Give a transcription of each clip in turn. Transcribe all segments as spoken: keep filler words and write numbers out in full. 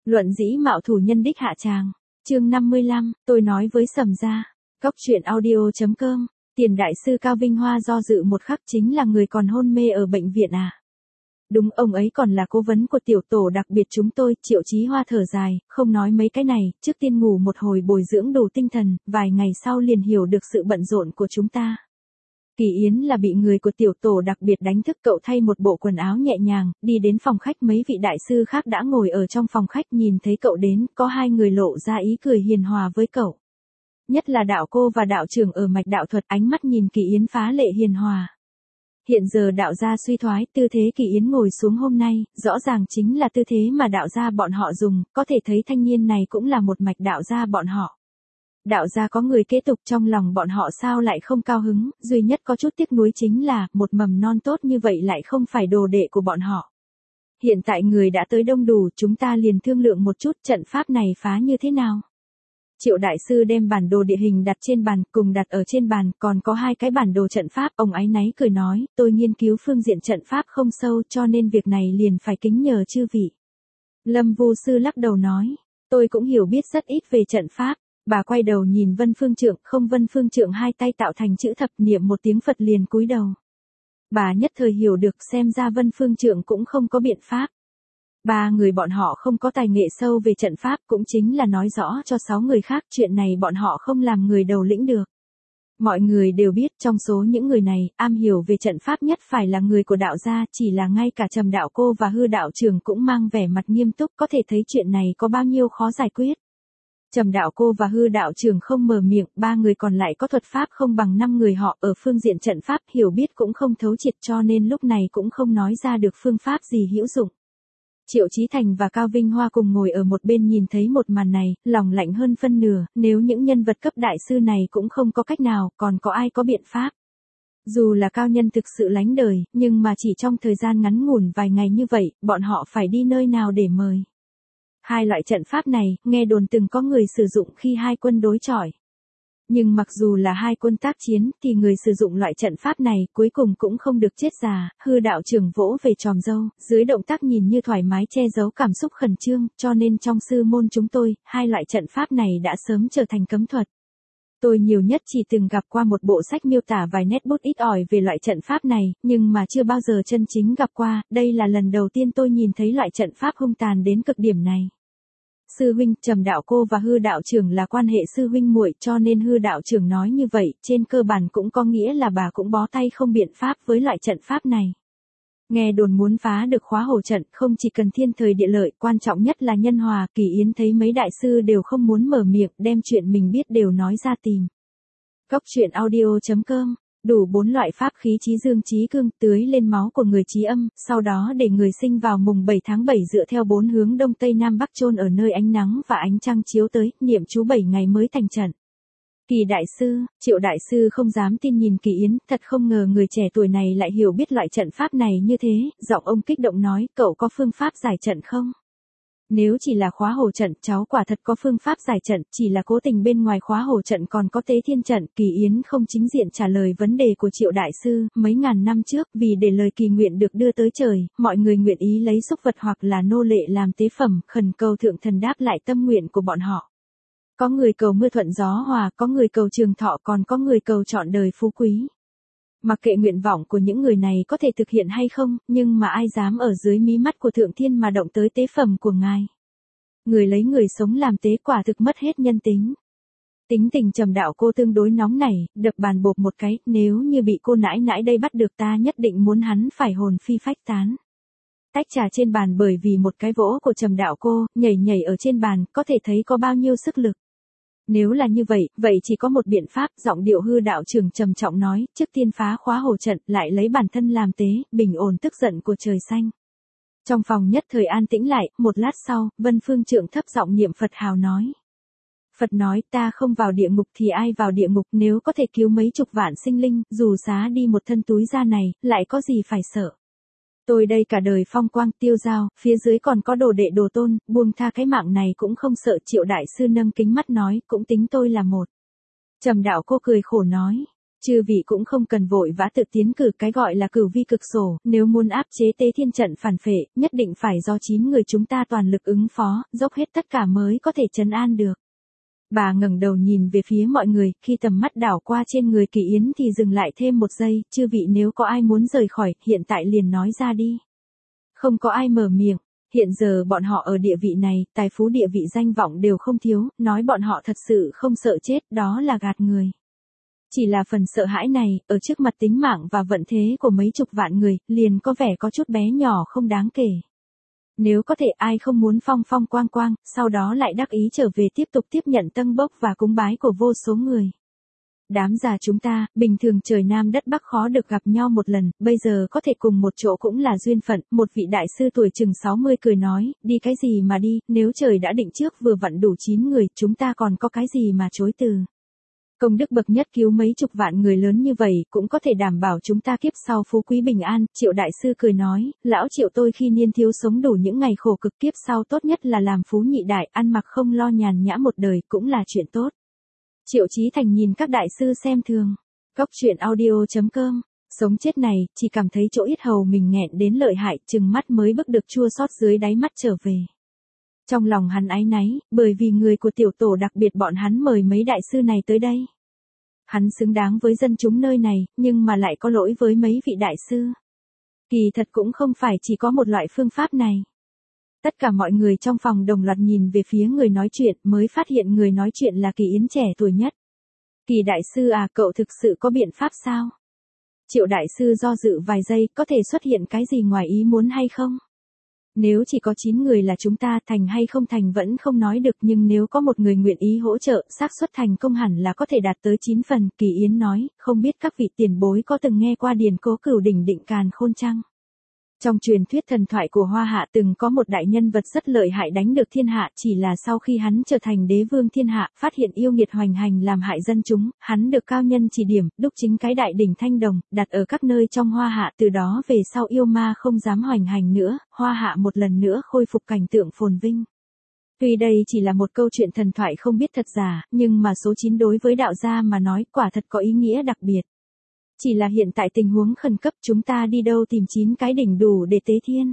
Luận dĩ mạo thủ nhân đích hạ tràng. Chương năm mươi lăm, tôi nói với Sầm gia. Cốc truyện audio.com. Tiền đại sư Cao Vinh Hoa do dự một khắc chính là người còn hôn mê ở bệnh viện à? Đúng, ông ấy còn là cố vấn của tiểu tổ đặc biệt chúng tôi. Triệu Chí Hoa thở dài, không nói mấy cái này, trước tiên ngủ một hồi bồi dưỡng đủ tinh thần, vài ngày sau liền hiểu được sự bận rộn của chúng ta. Kỳ Yến là bị người của tiểu tổ đặc biệt đánh thức, cậu thay một bộ quần áo nhẹ nhàng, đi đến phòng khách. Mấy vị đại sư khác đã ngồi ở trong phòng khách, nhìn thấy cậu đến, có hai người lộ ra ý cười hiền hòa với cậu. Nhất là đạo cô và đạo trưởng ở mạch đạo thuật, ánh mắt nhìn Kỳ Yến phá lệ hiền hòa. Hiện giờ đạo gia suy thoái, tư thế Kỳ Yến ngồi xuống hôm nay, rõ ràng chính là tư thế mà đạo gia bọn họ dùng, có thể thấy thanh niên này cũng là một mạch đạo gia bọn họ. Đạo gia có người kế tục, trong lòng bọn họ sao lại không cao hứng, duy nhất có chút tiếc nuối chính là, một mầm non tốt như vậy lại không phải đồ đệ của bọn họ. Hiện tại người đã tới đông đủ, chúng ta liền thương lượng một chút trận pháp này phá như thế nào. Triệu đại sư đem bản đồ địa hình đặt trên bàn, cùng đặt ở trên bàn, còn có hai cái bản đồ trận pháp, ông áy náy cười nói, tôi nghiên cứu phương diện trận pháp không sâu cho nên việc này liền phải kính nhờ chư vị. Lâm Vu sư lắc đầu nói, tôi cũng hiểu biết rất ít về trận pháp. Bà quay đầu nhìn Vân Phương Trượng, không Vân Phương Trượng hai tay tạo thành chữ thập, niệm một tiếng Phật liền cúi đầu. Bà nhất thời hiểu được, xem ra Vân Phương Trượng cũng không có biện pháp. Ba người bọn họ không có tài nghệ sâu về trận pháp, cũng chính là nói rõ cho sáu người khác chuyện này bọn họ không làm người đầu lĩnh được. Mọi người đều biết trong số những người này, am hiểu về trận pháp nhất phải là người của đạo gia, chỉ là ngay cả Trầm đạo cô và Hư đạo trưởng cũng mang vẻ mặt nghiêm túc, có thể thấy chuyện này có bao nhiêu khó giải quyết. Trầm đạo cô và Hư đạo trưởng không mở miệng, ba người còn lại có thuật pháp không bằng năm người họ, ở phương diện trận pháp hiểu biết cũng không thấu triệt, cho nên lúc này cũng không nói ra được phương pháp gì hữu dụng. Triệu Chí Thành và Cao Vinh Hoa cùng ngồi ở một bên nhìn thấy một màn này, lòng lạnh hơn phân nửa, nếu những nhân vật cấp đại sư này cũng không có cách nào, còn có ai có biện pháp. Dù là cao nhân thực sự lánh đời, nhưng mà chỉ trong thời gian ngắn ngủn vài ngày như vậy, bọn họ phải đi nơi nào để mời. Hai loại trận pháp này, nghe đồn từng có người sử dụng khi hai quân đối chọi. Nhưng mặc dù là hai quân tác chiến, thì người sử dụng loại trận pháp này, cuối cùng cũng không được chết già. Hư đạo trưởng vỗ về tròm râu, dưới động tác nhìn như thoải mái che giấu cảm xúc khẩn trương, cho nên trong sư môn chúng tôi, hai loại trận pháp này đã sớm trở thành cấm thuật. Tôi nhiều nhất chỉ từng gặp qua một bộ sách miêu tả vài nét bút ít ỏi về loại trận pháp này, nhưng mà chưa bao giờ chân chính gặp qua, đây là lần đầu tiên tôi nhìn thấy loại trận pháp hung tàn đến cực điểm này. Sư huynh, Trầm đạo cô và Hư đạo trưởng là quan hệ sư huynh muội, cho nên Hư đạo trưởng nói như vậy, trên cơ bản cũng có nghĩa là bà cũng bó tay không biện pháp với loại trận pháp này. Nghe đồn muốn phá được khóa hổ trận, không chỉ cần thiên thời địa lợi, quan trọng nhất là nhân hòa. Kỳ Yến thấy mấy đại sư đều không muốn mở miệng, đem chuyện mình biết đều nói ra tìm. Cốc truyện audio.com. Đủ bốn loại pháp khí trí dương trí cương, tưới lên máu của người trí âm, sau đó để người sinh vào mùng bảy tháng bảy dựa theo bốn hướng đông tây nam bắc chôn ở nơi ánh nắng và ánh trăng chiếu tới, niệm chú bảy ngày mới thành trận. Kỳ đại sư, Triệu đại sư không dám tin nhìn Kỳ Yến, thật không ngờ người trẻ tuổi này lại hiểu biết loại trận pháp này như thế, giọng ông kích động nói, cậu có phương pháp giải trận không? Nếu chỉ là khóa hổ trận, cháu quả thật có phương pháp giải trận, chỉ là cố tình bên ngoài khóa hổ trận còn có tế thiên trận. Kỳ Yến không chính diện trả lời vấn đề của Triệu đại sư, mấy ngàn năm trước, vì để lời kỳ nguyện được đưa tới trời, mọi người nguyện ý lấy súc vật hoặc là nô lệ làm tế phẩm, khẩn cầu thượng thần đáp lại tâm nguyện của bọn họ. Có người cầu mưa thuận gió hòa, có người cầu trường thọ, còn có người cầu trọn đời phú quý. Mặc kệ nguyện vọng của những người này có thể thực hiện hay không, nhưng mà ai dám ở dưới mí mắt của thượng thiên mà động tới tế phẩm của ngài. Người lấy người sống làm tế quả thực mất hết nhân tính. Tính tình Trầm đạo cô tương đối nóng nảy, đập bàn bộp một cái, nếu như bị cô nãi nãi đây bắt được ta nhất định muốn hắn phải hồn phi phách tán. Tách trà trên bàn bởi vì một cái vỗ của Trầm đạo cô, nhảy nhảy ở trên bàn, có thể thấy có bao nhiêu sức lực. Nếu là như vậy, vậy chỉ có một biện pháp, giọng điệu Hư đạo trưởng trầm trọng nói, trước tiên phá khóa hổ trận, lại lấy bản thân làm tế, bình ổn tức giận của trời xanh. Trong phòng nhất thời an tĩnh lại, một lát sau, Vân Phương Trượng thấp giọng niệm Phật hào nói. Phật nói, ta không vào địa ngục thì ai vào địa ngục, nếu có thể cứu mấy chục vạn sinh linh, dù giá đi một thân túi da này, lại có gì phải sợ. Tôi đây cả đời phong quang tiêu dao, phía dưới còn có đồ đệ đồ tôn, buông tha cái mạng này cũng không sợ. Triệu đại sư nâng kính mắt nói, cũng tính tôi là một. Trầm đạo cô cười khổ nói, Chư vị cũng không cần vội vã tự tiến cử, cái gọi là cửu vi cực sổ, nếu muốn áp chế Tế Thiên trận phản phệ, nhất định phải do chín người chúng ta toàn lực ứng phó, dốc hết tất cả mới có thể trấn an được. Bà ngẩng đầu nhìn về phía mọi người, khi tầm mắt đảo qua trên người Kỳ Yến thì dừng lại thêm một giây, chư vị nếu có ai muốn rời khỏi, hiện tại liền nói ra đi. Không có ai mở miệng, hiện giờ bọn họ ở địa vị này, tài phú địa vị danh vọng đều không thiếu, nói bọn họ thật sự không sợ chết, đó là gạt người. Chỉ là phần sợ hãi này, ở trước mặt tính mạng và vận thế của mấy chục vạn người, liền có vẻ có chút bé nhỏ không đáng kể. Nếu có thể ai không muốn phong phong quang quang, sau đó lại đắc ý trở về tiếp tục tiếp nhận tâng bốc và cúng bái của vô số người. Đám già chúng ta, bình thường trời Nam đất Bắc khó được gặp nhau một lần, bây giờ có thể cùng một chỗ cũng là duyên phận, một vị đại sư tuổi chừng sáu mươi cười nói, đi cái gì mà đi, nếu trời đã định trước vừa vặn đủ chín người, chúng ta còn có cái gì mà chối từ. Công đức bậc nhất cứu mấy chục vạn người lớn như vậy, cũng có thể đảm bảo chúng ta kiếp sau phú quý bình an, Triệu đại sư cười nói, lão Triệu tôi khi niên thiếu sống đủ những ngày khổ cực, kiếp sau tốt nhất là làm phú nhị đại, ăn mặc không lo nhàn nhã một đời, cũng là chuyện tốt. Triệu Chí Thành nhìn các đại sư xem thường. Cóc truyện audio chấm com, sống chết này, chỉ cảm thấy chỗ yết hầu mình nghẹn đến lợi hại, chừng mắt mới bức được chua xót dưới đáy mắt trở về. Trong lòng hắn áy náy, bởi vì người của tiểu tổ đặc biệt bọn hắn mời mấy đại sư này tới đây. Hắn xứng đáng với dân chúng nơi này, nhưng mà lại có lỗi với mấy vị đại sư. Kỳ thật cũng không phải chỉ có một loại phương pháp này. Tất cả mọi người trong phòng đồng loạt nhìn về phía người nói chuyện, mới phát hiện người nói chuyện là Kỳ Yến trẻ tuổi nhất. Kỳ đại sư à, cậu thực sự có biện pháp sao? Triệu đại sư do dự vài giây, có thể xuất hiện cái gì ngoài ý muốn hay không? Nếu chỉ có chín người là chúng ta, thành hay không thành vẫn không nói được, nhưng nếu có một người nguyện ý hỗ trợ, xác suất thành công hẳn là có thể đạt tới chín phần, Kỳ Yến nói, không biết các vị tiền bối có từng nghe qua điển cố Cửu Đỉnh Định Càn Khôn chăng? Trong truyền thuyết thần thoại của Hoa Hạ từng có một đại nhân vật rất lợi hại đánh được thiên hạ, chỉ là sau khi hắn trở thành đế vương thiên hạ, phát hiện yêu nghiệt hoành hành làm hại dân chúng, hắn được cao nhân chỉ điểm, đúc chính cái đại đỉnh Thanh Đồng, đặt ở các nơi trong Hoa Hạ, từ đó về sau yêu ma không dám hoành hành nữa, Hoa Hạ một lần nữa khôi phục cảnh tượng phồn vinh. Tuy đây chỉ là một câu chuyện thần thoại không biết thật giả, nhưng mà số chín đối với đạo gia mà nói quả thật có ý nghĩa đặc biệt. Chỉ là hiện tại tình huống khẩn cấp, chúng ta đi đâu tìm chín cái đỉnh đủ để tế thiên.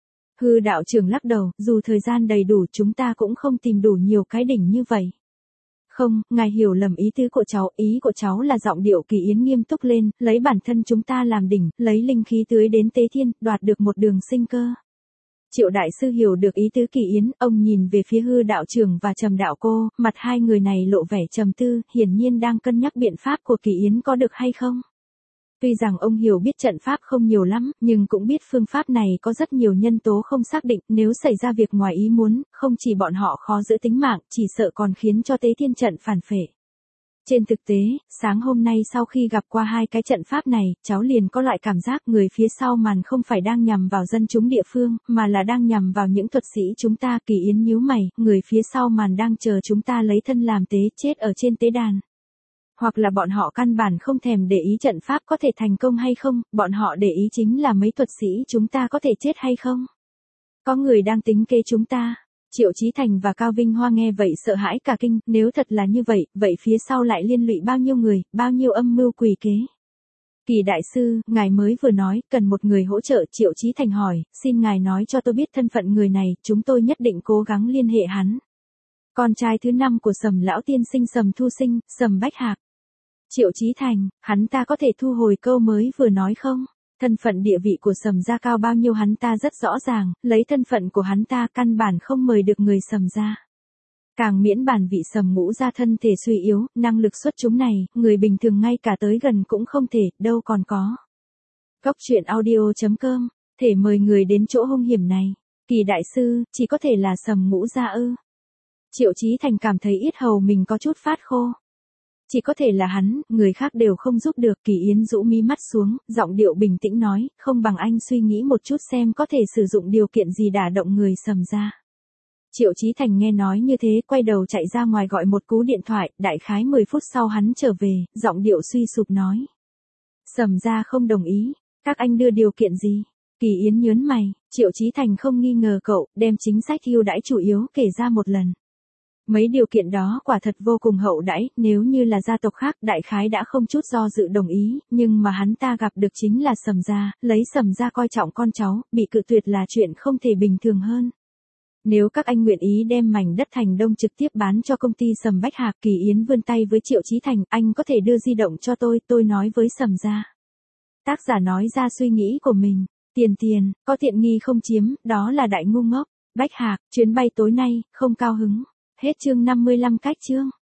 Hư đạo trưởng lắc đầu, dù thời gian đầy đủ chúng ta cũng không tìm đủ nhiều cái đỉnh như vậy. Không, ngài hiểu lầm ý tứ của cháu, ý của cháu là giọng điệu Kỳ Yến nghiêm túc lên, lấy bản thân chúng ta làm đỉnh, lấy linh khí tưới đến tế thiên, đoạt được một đường sinh cơ. Triệu đại sư hiểu được ý tứ Kỳ Yến, ông nhìn về phía hư đạo trưởng và Trầm đạo cô, mặt hai người này lộ vẻ trầm tư, hiển nhiên đang cân nhắc biện pháp của Kỳ Yến có được hay không. Tuy rằng ông hiểu biết trận pháp không nhiều lắm, nhưng cũng biết phương pháp này có rất nhiều nhân tố không xác định, nếu xảy ra việc ngoài ý muốn, không chỉ bọn họ khó giữ tính mạng, chỉ sợ còn khiến cho tế thiên trận phản phệ. Trên thực tế, sáng hôm nay sau khi gặp qua hai cái trận pháp này, cháu liền có loại cảm giác người phía sau màn không phải đang nhằm vào dân chúng địa phương, mà là đang nhằm vào những thuật sĩ chúng ta. Kỳ Yến nhíu mày, người phía sau màn đang chờ chúng ta lấy thân làm tế chết ở trên tế đàn. Hoặc là bọn họ căn bản không thèm để ý trận pháp có thể thành công hay không, bọn họ để ý chính là mấy thuật sĩ chúng ta có thể chết hay không. Có người đang tính kế chúng ta. Triệu Chí Thành và Cao Vinh Hoa nghe vậy sợ hãi cả kinh, nếu thật là như vậy, vậy phía sau lại liên lụy bao nhiêu người, bao nhiêu âm mưu quỷ kế. Kỳ đại sư, ngài mới vừa nói, cần một người hỗ trợ. Triệu Chí Thành hỏi, xin ngài nói cho tôi biết thân phận người này, chúng tôi nhất định cố gắng liên hệ hắn. Con trai thứ năm của Sầm lão tiên sinh Sầm Thu Sinh, Sầm Bách Hạc. Triệu Chí Thành, hắn ta có thể thu hồi câu mới vừa nói không? Thân phận địa vị của Sầm gia cao bao nhiêu hắn ta rất rõ ràng, lấy thân phận của hắn ta căn bản không mời được người Sầm gia. Càng miễn bàn vị Sầm Ngũ gia thân thể suy yếu, năng lực xuất chúng này, người bình thường ngay cả tới gần cũng không thể, đâu còn có. Cóc truyện audio chấm com, thể mời người đến chỗ hung hiểm này. Kỳ đại sư, chỉ có thể là Sầm Ngũ gia ư? Triệu Chí Thành cảm thấy yết hầu mình có chút phát khô. Chỉ có thể là hắn, người khác đều không giúp được. Kỳ Yến rũ mí mắt xuống, giọng điệu bình tĩnh nói, không bằng anh suy nghĩ một chút xem có thể sử dụng điều kiện gì đả động người Sầm gia. Triệu Chí Thành nghe nói như thế, quay đầu chạy ra ngoài gọi một cú điện thoại, đại khái mười phút sau hắn trở về, giọng điệu suy sụp nói. Sầm gia không đồng ý, các anh đưa điều kiện gì? Kỳ Yến nhớn mày, Triệu Chí Thành không nghi ngờ cậu, đem chính sách ưu đãi chủ yếu kể ra một lần. Mấy điều kiện đó quả thật vô cùng hậu đãi, nếu như là gia tộc khác đại khái đã không chút do dự đồng ý, nhưng mà hắn ta gặp được chính là Sầm gia, lấy Sầm gia coi trọng con cháu, bị cự tuyệt là chuyện không thể bình thường hơn. Nếu các anh nguyện ý đem mảnh đất Thành Đông trực tiếp bán cho công ty Sầm Bách Hạc, Kỳ Yến vươn tay với Triệu Chí Thành, anh có thể đưa di động cho tôi, tôi nói với Sầm gia. Tác giả nói ra suy nghĩ của mình, tiền tiền, có tiện nghi không chiếm, đó là đại ngu ngốc. Bách Hạc, chuyến bay tối nay, không cao hứng. Hết chương năm mươi lăm cách chương.